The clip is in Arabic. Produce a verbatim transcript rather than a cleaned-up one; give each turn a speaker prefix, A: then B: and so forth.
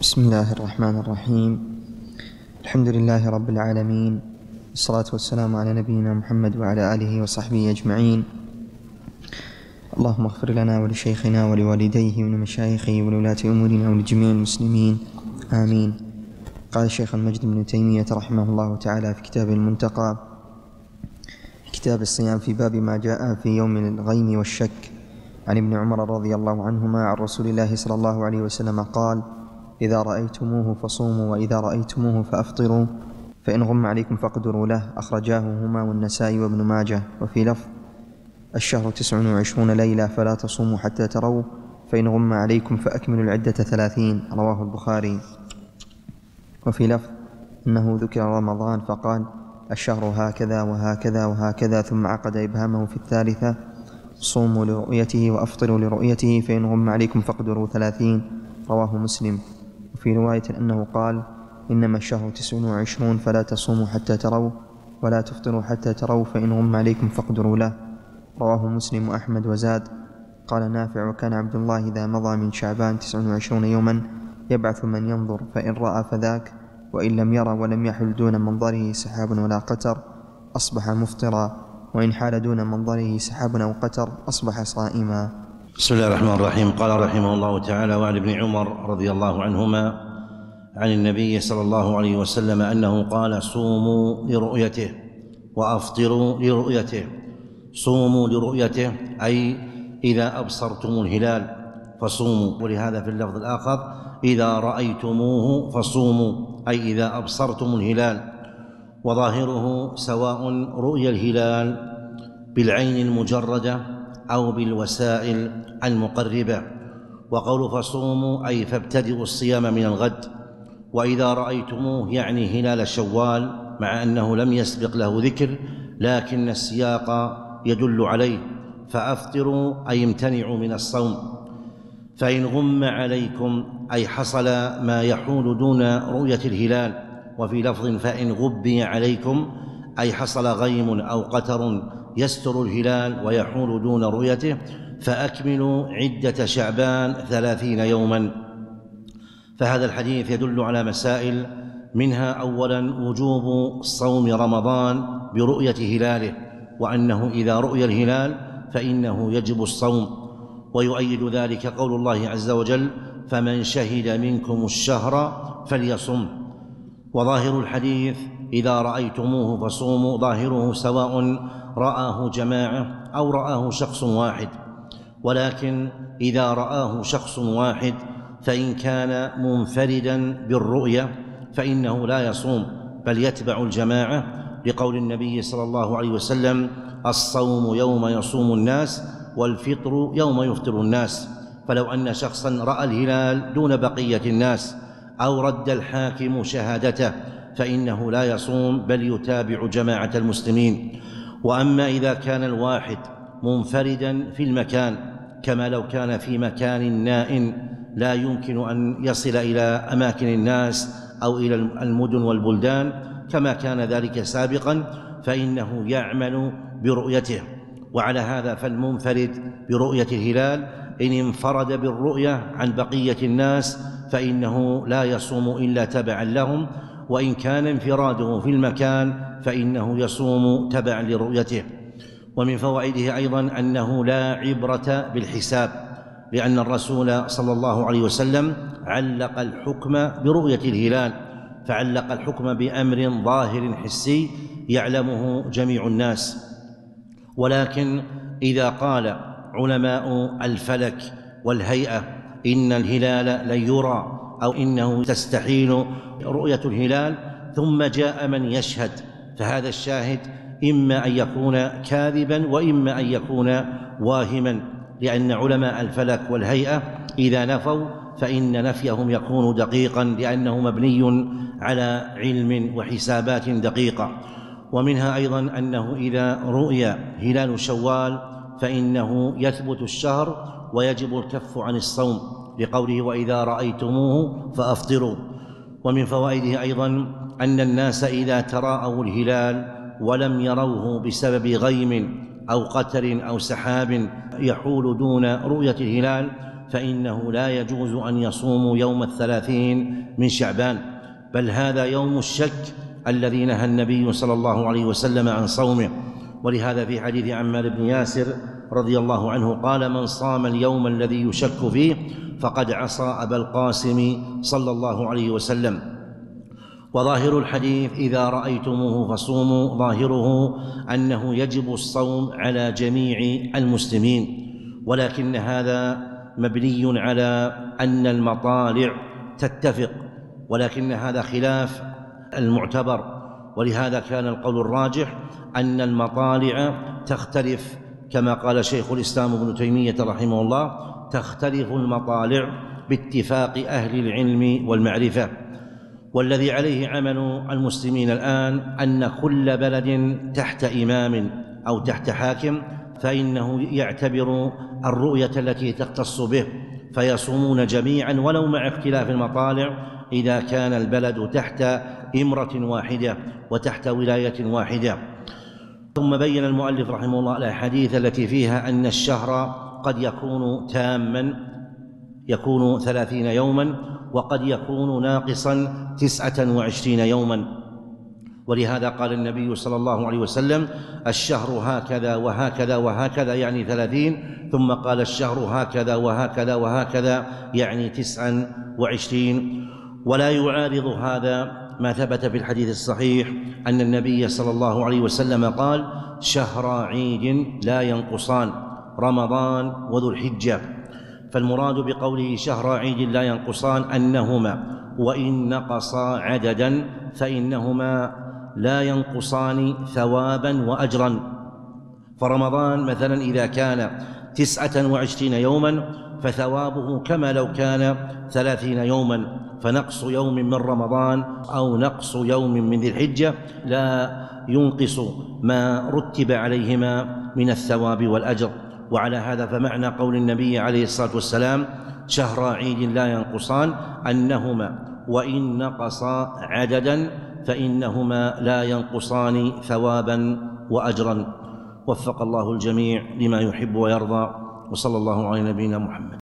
A: بسم الله الرحمن الرحيم. الحمد لله رب العالمين، والصلاة والسلام على نبينا محمد وعلى آله وصحبه أجمعين. اللهم اغفر لنا ولشيخنا ولوالديه ولمشايخه ولولاة أمورنا ولجميع المسلمين، آمين. قال الشيخ المجد بن تيمية رحمه الله تعالى في كتابه المنتقى في كتاب الصيام في باب ما جاء في يوم الغيم والشك عن ابن عمر رضي الله عنهما عن رسول الله صلى الله عليه وسلم قال: إذا رأيتموه فصوموا، وإذا رأيتموه فأفطروا، فإن غم عليكم فاقدروا له. أخرجاه هما والنسائي وابن ماجه. وفي لفظ: الشهر تسع وعشرون ليلة فلا تصوموا حتى تروا، فإن غم عليكم فأكملوا العدة ثلاثين. رواه البخاري. وفي لفظ أنه ذكر رمضان فقال: الشهر هكذا وهكذا وهكذا، ثم عقد إبهامه في الثالثة: صوموا لرؤيته وأفطروا لرؤيته، فإن غم عليكم فاقدروا ثلاثين. رواه مسلم. وفي رواية أنه قال: إنما الشهر تسع وعشرون فلا تصوموا حتى تروا ولا تفطروا حتى تروا، فإن غم عليكم فاقدروا له. رواه مسلم وأحمد. وزاد: قال نافع: وكان عبد الله إذا مضى من شعبان تسع وعشرون يوما يبعث من ينظر، فإن رأى فذاك، وإن لم يرى ولم يحل دون منظره سحاب ولا قتر أصبح مفطرا، وإن حال دون منظره سحاب أو قتر أصبح صائما.
B: بسم الله الرحمن الرحيم. قال رحمه الله تعالى: وعن ابن عمر رضي الله عنهما عن النبي صلى الله عليه وسلم أنه قال: صوموا لرؤيته وأفطروا لرؤيته. صوموا لرؤيته أي إذا أبصرتم الهلال فصوموا، ولهذا في اللفظ الآخر: إذا رأيتموه فصوموا، أي إذا أبصرتم الهلال. وظاهره سواء رؤيا الهلال بالعين المجردة أو بالوسائل المقربة. وقول فصوموا أي فابتدئوا الصيام من الغد. وإذا رأيتموه يعني هلال شوال، مع أنه لم يسبق له ذكر لكن السياق يدل عليه. فأفطروا أي امتنعوا من الصوم. فإن غم عليكم أي حصل ما يحول دون رؤية الهلال. وفي لفظ: فإن غبي عليكم أي حصل غيم أو قتر يستر الهلال ويحول دون رؤيته، فأكملوا عدة شعبان ثلاثين يوما. فهذا الحديث يدل على مسائل، منها أولا وجوب صوم رمضان برؤية هلاله، وأنه إذا رؤي الهلال فإنه يجب الصوم. ويؤيد ذلك قول الله عز وجل: فمن شهد منكم الشهر فليصم. وظاهر الحديث: إذا رأيتموه فصوموا، ظاهره سواء رآه جماعة أو رآه شخص واحد. ولكن إذا رآه شخص واحد فإن كان منفردا بالرؤية فإنه لا يصوم بل يتبع الجماعة، لقول النبي صلى الله عليه وسلم: الصوم يوم يصوم الناس والفطر يوم يفطر الناس. فلو أن شخصا رأى الهلال دون بقية الناس أو رد الحاكم شهادته فإنه لا يصوم بل يتابع جماعة المسلمين. وأما إذا كان الواحد منفردا في المكان، كما لو كان في مكان نائٍ لا يمكن أن يصل إلى أماكن الناس أو إلى المدن والبلدان كما كان ذلك سابقا، فإنه يعمل برؤيته. وعلى هذا فالمنفرد برؤية الهلال إن انفرد بالرؤية عن بقية الناس فإنه لا يصوم إلا تبعا لهم، وإن كان انفراده في المكان فإنه يصوم تبعا لرؤيته. ومن فوائده أيضا أنه لا عبرة بالحساب، لأن الرسول صلى الله عليه وسلم علق الحكم برؤية الهلال، فعلق الحكم بأمر ظاهر حسي يعلمه جميع الناس. ولكن إذا قال علماء الفلك والهيئة إن الهلال لن يرى أو إنه تستحيل رؤية الهلال، ثم جاء من يشهد، فهذا الشاهد إما أن يكون كاذبا وإما أن يكون واهما، لأن علماء الفلك والهيئة إذا نفوا فإن نفيهم يكون دقيقا، لأنه مبني على علم وحسابات دقيقة. ومنها أيضا أنه إذا رؤي هلال شوال فإنه يثبت الشهر ويجب الكف عن الصوم، لقوله: وإذا رأيتموه فأفطروا. ومن فوائده أيضا أن الناس إذا تراءوا الهلال ولم يروه بسبب غيم أو قتر أو سحاب يحول دون رؤية الهلال، فإنه لا يجوز أن يصوموا يوم الثلاثين من شعبان، بل هذا يوم الشك الذي نهى النبي صلى الله عليه وسلم عن صومه. ولهذا في حديث عمار بن ياسر رضي الله عنه قال: من صام اليوم الذي يشك فيه فقد عصى أبا القاسم صلى الله عليه وسلم. وظاهر الحديث: إذا رأيتموه فصوموا، ظاهره أنه يجب الصوم على جميع المسلمين، ولكن هذا مبني على أن المطالع تتفق، ولكن هذا خلاف المعتبر. ولهذا كان القول الراجح أن المطالع تختلف، كما قال شيخ الإسلام ابن تيمية رحمه الله: تختلف المطالع باتفاق أهل العلم والمعرفة. والذي عليه عمل المسلمين الآن أن كل بلد تحت إمام أو تحت حاكم فإنه يعتبر الرؤية التي تختص به، فيصومون جميعا ولو مع اختلاف المطالع إذا كان البلد تحت إمرة واحدة وتحت ولاية واحدة. ثم بين المؤلف رحمه الله الأحاديث التي فيها أن الشهر قد يكون تاما، يكون ثلاثين يوما، وقد يكون ناقصا تسعة وعشرين يوما. ولهذا قال النبي صلى الله عليه وسلم: الشهر هكذا وهكذا وهكذا، يعني ثلاثين، ثم قال: الشهر هكذا وهكذا وهكذا، يعني تسعا وعشرين. ولا يعارض هذا ما ثبت في الحديث الصحيح أن النبي صلى الله عليه وسلم قال: شهر عيد لا ينقصان، رمضان وذو الحجة. فالمراد بقوله شهر عيد لا ينقصان أنهما وإن نقصا عددا فإنهما لا ينقصان ثوابا وأجرا. فرمضان مثلا إذا كان تسعة وعشرين يوما فثوابه كما لو كان ثلاثين يوما، فنقص يوم من رمضان أو نقص يوم من ذي الحجة لا ينقص ما رتب عليهما من الثواب والأجر. وعلى هذا فمعنى قول النبي عليه الصلاة والسلام: شهر عيد لا ينقصان أنهما وإن نقصا عددا فإنهما لا ينقصان ثوابا وأجرا. وفق الله الجميع لما يحب ويرضى، وصلى الله على نبينا محمد.